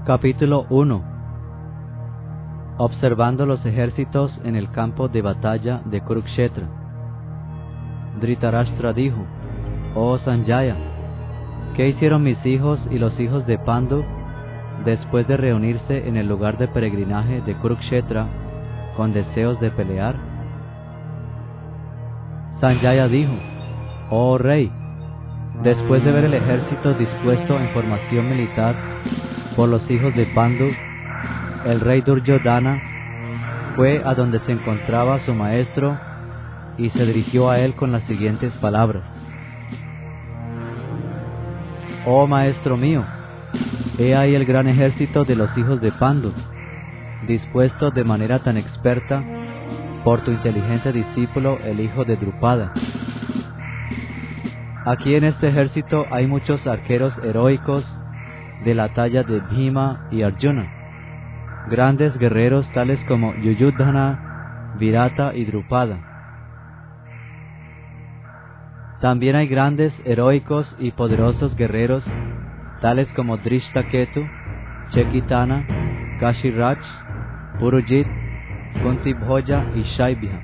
Capítulo 1. Observando los ejércitos en el campo de batalla de Kurukshetra. Dhritarashtra dijo: Oh Sanjaya, ¿qué hicieron mis hijos y los hijos de Pandu después de reunirse en el lugar de peregrinaje de Kurukshetra con deseos de pelear? Sanjaya dijo: Oh Rey, después de ver el ejército dispuesto en formación militar por los hijos de Pandu, el rey Duryodhana fue a donde se encontraba su maestro y se dirigió a él con las siguientes palabras: Oh maestro mío, he ahí el gran ejército de los hijos de Pandu, dispuesto de manera tan experta por tu inteligente discípulo, el hijo de Drupada. Aquí en este ejército hay muchos arqueros heroicos de la talla de Bhima y Arjuna, grandes guerreros tales como Yuyudhana, Virata y Drupada. También hay grandes, heroicos y poderosos guerreros tales como Drishtaketu, Chekitana, Kashiraj, Purujit, Kuntibhoja y Shaibhya.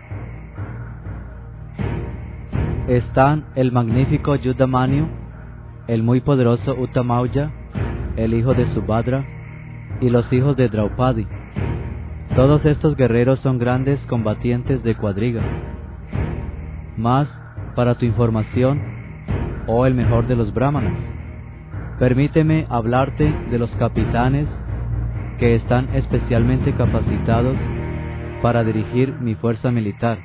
Están el magnífico Yuddhamanyu, el muy poderoso Uttamauja, el hijo de Subhadra, y los hijos de Draupadi. Todos estos guerreros son grandes combatientes de cuadriga. Mas, para tu información, oh el mejor de los brahmanas, permíteme hablarte de los capitanes que están especialmente capacitados para dirigir mi fuerza militar.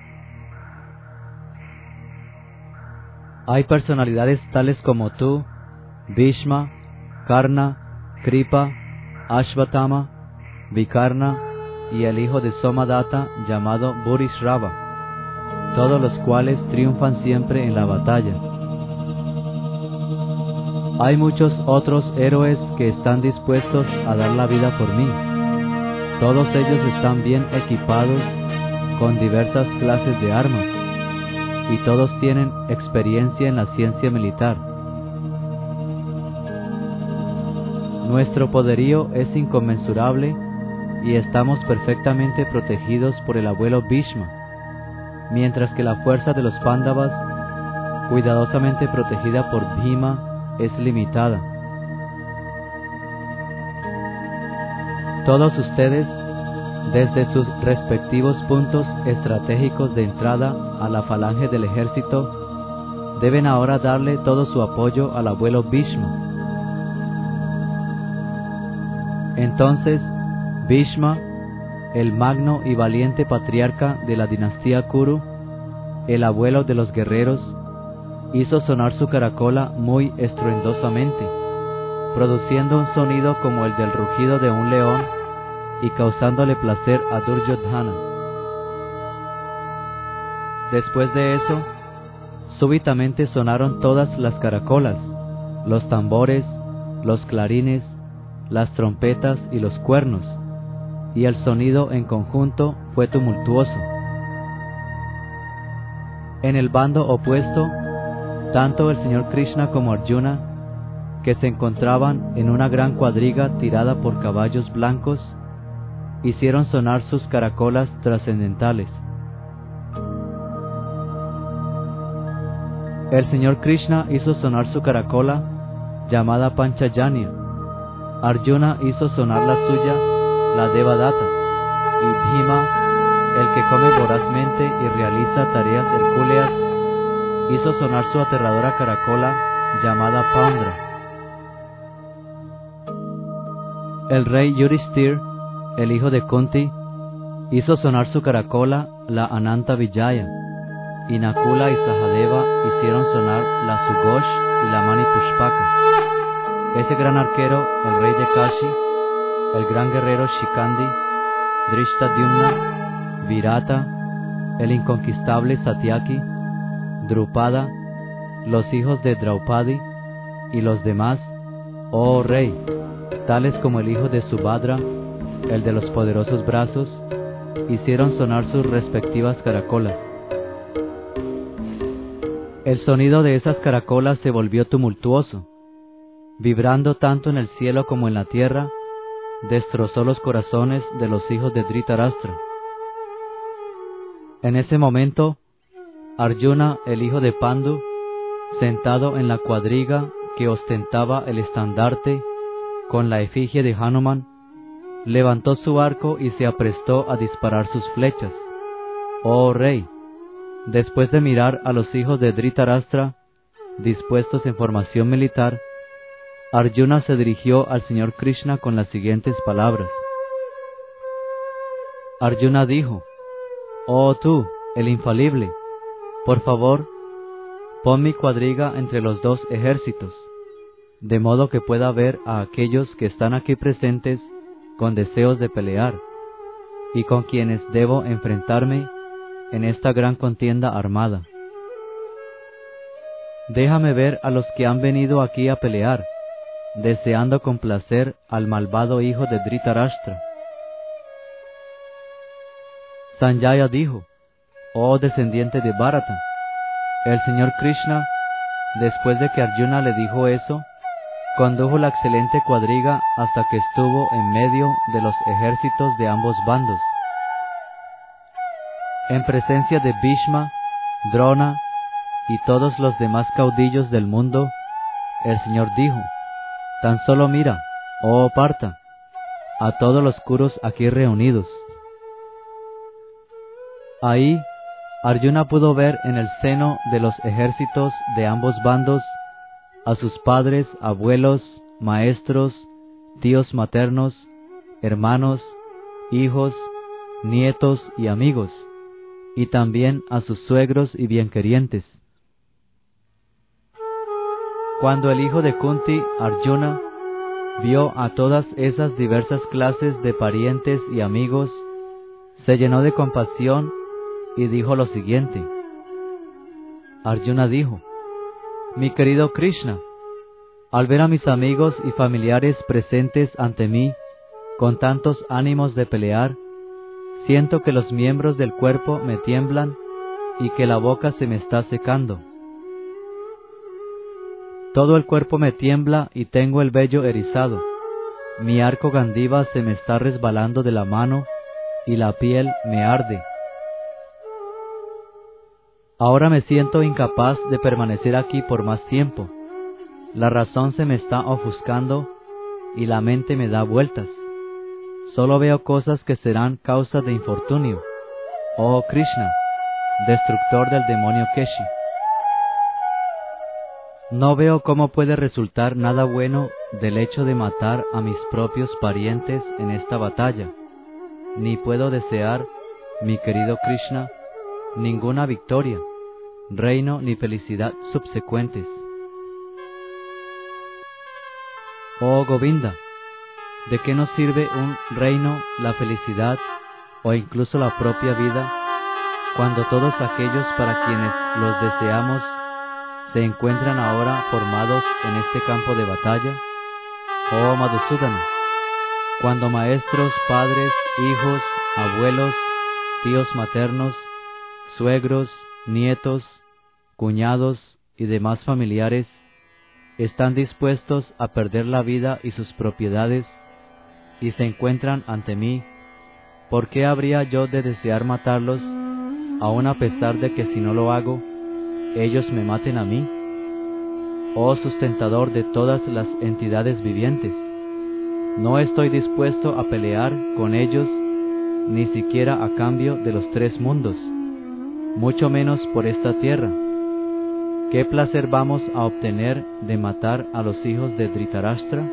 Hay personalidades tales como tú, Bhishma, Karna, Kripa, Ashvatthama, Vikarna y el hijo de Somadatta llamado Bhurishrava, todos los cuales triunfan siempre en la batalla. Hay muchos otros héroes que están dispuestos a dar la vida por mí. Todos ellos están bien equipados con diversas clases de armas, y todos tienen experiencia en la ciencia militar. Nuestro poderío es inconmensurable y estamos perfectamente protegidos por el abuelo Bhishma, mientras que la fuerza de los Pándavas, cuidadosamente protegida por Bhima, es limitada. Todos ustedes, desde sus respectivos puntos estratégicos de entrada a la falange del ejército, deben ahora darle todo su apoyo al abuelo Bhishma. Entonces, Bhishma, el magno y valiente patriarca de la dinastía Kuru, el abuelo de los guerreros, hizo sonar su caracola muy estruendosamente, produciendo un sonido como el del rugido de un león y causándole placer a Duryodhana. Después de eso, súbitamente sonaron todas las caracolas, los tambores, los clarines, las trompetas y los cuernos, y el sonido en conjunto fue tumultuoso. En el bando opuesto, tanto el señor Krishna como Arjuna, que se encontraban en una gran cuadriga tirada por caballos blancos, hicieron sonar sus caracolas trascendentales. El señor Krishna hizo sonar su caracola, llamada Panchajanya. Arjuna hizo sonar la suya, la Devadatta, y Bhima, el que come vorazmente y realiza tareas hercúleas, hizo sonar su aterradora caracola, llamada Paundra. El rey Yudhishthir, el hijo de Kunti, hizo sonar su caracola, la Ananta Vijaya, y Nakula y Sahadeva hicieron sonar la Sugosh y la Mani Pushpaka. Ese gran arquero, el rey de Kashi, el gran guerrero Shikandi, Drishtadyumna, Virata, el inconquistable Satyaki, Drupada, los hijos de Draupadi y los demás, oh rey, tales como el hijo de Subhadra, el de los poderosos brazos, hicieron sonar sus respectivas caracolas. El sonido de esas caracolas se volvió tumultuoso, vibrando tanto en el cielo como en la tierra, destrozó los corazones de los hijos de Dhritarashtra. En ese momento, Arjuna, el hijo de Pandu, sentado en la cuadriga que ostentaba el estandarte con la efigie de Hanuman, levantó su arco y se aprestó a disparar sus flechas. Oh rey, después de mirar a los hijos de Dhritarashtra dispuestos en formación militar, Arjuna se dirigió al Señor Krishna con las siguientes palabras. Arjuna dijo: Oh tú, el infalible, por favor, pon mi cuadriga entre los dos ejércitos, de modo que pueda ver a aquellos que están aquí presentes con deseos de pelear, y con quienes debo enfrentarme en esta gran contienda armada. Déjame ver a los que han venido aquí a pelear, deseando complacer al malvado hijo de Dhritarashtra. Sanjaya dijo: Oh descendiente de Bharata, el Señor Krishna, después de que Arjuna le dijo eso, condujo la excelente cuadriga hasta que estuvo en medio de los ejércitos de ambos bandos. En presencia de Bhishma, Drona y todos los demás caudillos del mundo, el Señor dijo: Tan solo mira, oh Partha, a todos los Kurus aquí reunidos. Ahí, Arjuna pudo ver en el seno de los ejércitos de ambos bandos a sus padres, abuelos, maestros, tíos maternos, hermanos, hijos, nietos y amigos, y también a sus suegros y bienquerientes. Cuando el hijo de Kunti, Arjuna, vio a todas esas diversas clases de parientes y amigos, se llenó de compasión y dijo lo siguiente. Arjuna dijo: Mi querido Krishna, al ver a mis amigos y familiares presentes ante mí con tantos ánimos de pelear, siento que los miembros del cuerpo me tiemblan y que la boca se me está secando. Todo el cuerpo me tiembla y tengo el vello erizado. Mi arco Gandiva se me está resbalando de la mano y la piel me arde. Ahora me siento incapaz de permanecer aquí por más tiempo. La razón se me está ofuscando y la mente me da vueltas. Solo veo cosas que serán causa de infortunio. Oh Krishna, destructor del demonio Keshi. No veo cómo puede resultar nada bueno del hecho de matar a mis propios parientes en esta batalla, ni puedo desear, mi querido Krishna, ninguna victoria, reino ni felicidad subsecuentes. Oh Govinda, ¿de qué nos sirve un reino, la felicidad o incluso la propia vida, cuando todos aquellos para quienes los deseamos se encuentran ahora formados en este campo de batalla? Oh Madhusudana, cuando maestros, padres, hijos, abuelos, tíos maternos, suegros, nietos, cuñados y demás familiares están dispuestos a perder la vida y sus propiedades y se encuentran ante mí, ¿por qué habría yo de desear matarlos, aun a pesar de que si no lo hago, ellos me maten a mí? Oh sustentador de todas las entidades vivientes, no estoy dispuesto a pelear con ellos, ni siquiera a cambio de los 3 mundos, mucho menos por esta tierra. ¿Qué placer vamos a obtener de matar a los hijos de Dhritarashtra?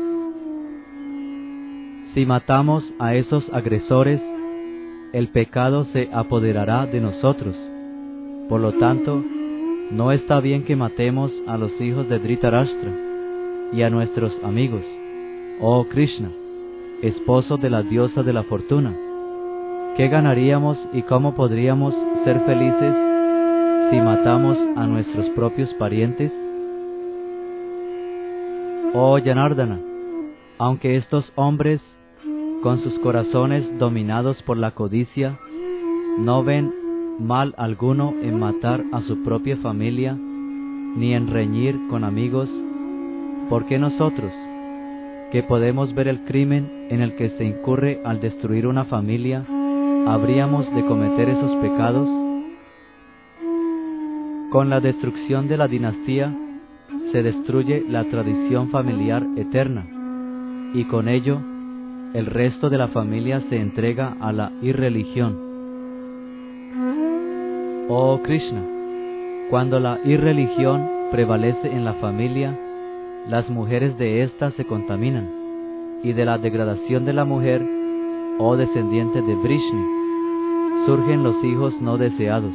Si matamos a esos agresores, el pecado se apoderará de nosotros. Por lo tanto, no está bien que matemos a los hijos de Dhritarashtra y a nuestros amigos. Oh Krishna, esposo de la diosa de la fortuna, ¿qué ganaríamos y cómo podríamos ser felices si matamos a nuestros propios parientes? Oh Janardana, aunque estos hombres, con sus corazones dominados por la codicia, no ven mal alguno en matar a su propia familia, ni en reñir con amigos, ¿por qué nosotros, que podemos ver el crimen en el que se incurre al destruir una familia, ¿habríamos de cometer esos pecados? Con la destrucción de la dinastía se destruye la tradición familiar eterna, y con ello el resto de la familia se entrega a la irreligión. Oh Krishna, cuando la irreligión prevalece en la familia, las mujeres de ésta se contaminan, y de la degradación de la mujer, oh descendiente de Vrishni, surgen los hijos no deseados.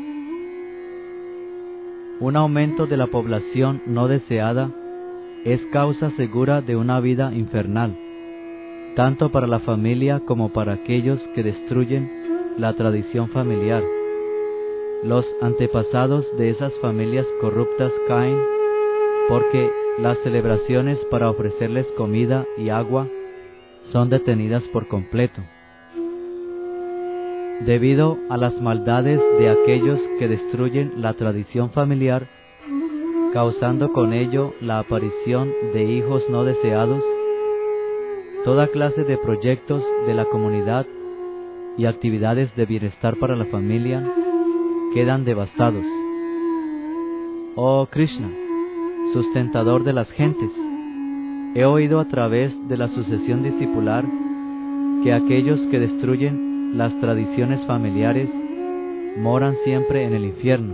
Un aumento de la población no deseada es causa segura de una vida infernal, tanto para la familia como para aquellos que destruyen la tradición familiar. Los antepasados de esas familias corruptas caen porque las celebraciones para ofrecerles comida y agua son detenidas por completo. Debido a las maldades de aquellos que destruyen la tradición familiar, causando con ello la aparición de hijos no deseados, toda clase de proyectos de la comunidad y actividades de bienestar para la familia quedan devastados. Oh Krishna, sustentador de las gentes, he oído a través de la sucesión discipular que aquellos que destruyen las tradiciones familiares moran siempre en el infierno.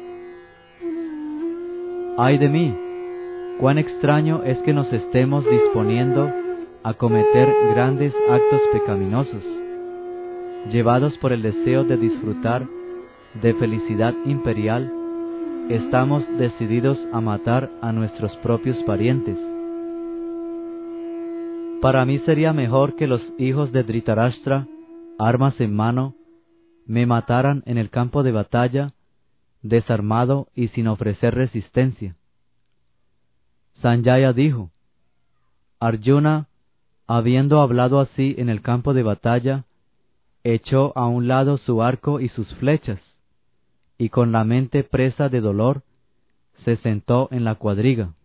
¡Ay de mí! Cuán extraño es que nos estemos disponiendo a cometer grandes actos pecaminosos, llevados por el deseo de disfrutar de felicidad imperial. Estamos decididos a matar a nuestros propios parientes. Para mí sería mejor que los hijos de Dhritarashtra, armas en mano, me mataran en el campo de batalla, desarmado y sin ofrecer resistencia. Sanjaya dijo: Arjuna, habiendo hablado así en el campo de batalla, echó a un lado su arco y sus flechas, y con la mente presa de dolor, se sentó en la cuadriga.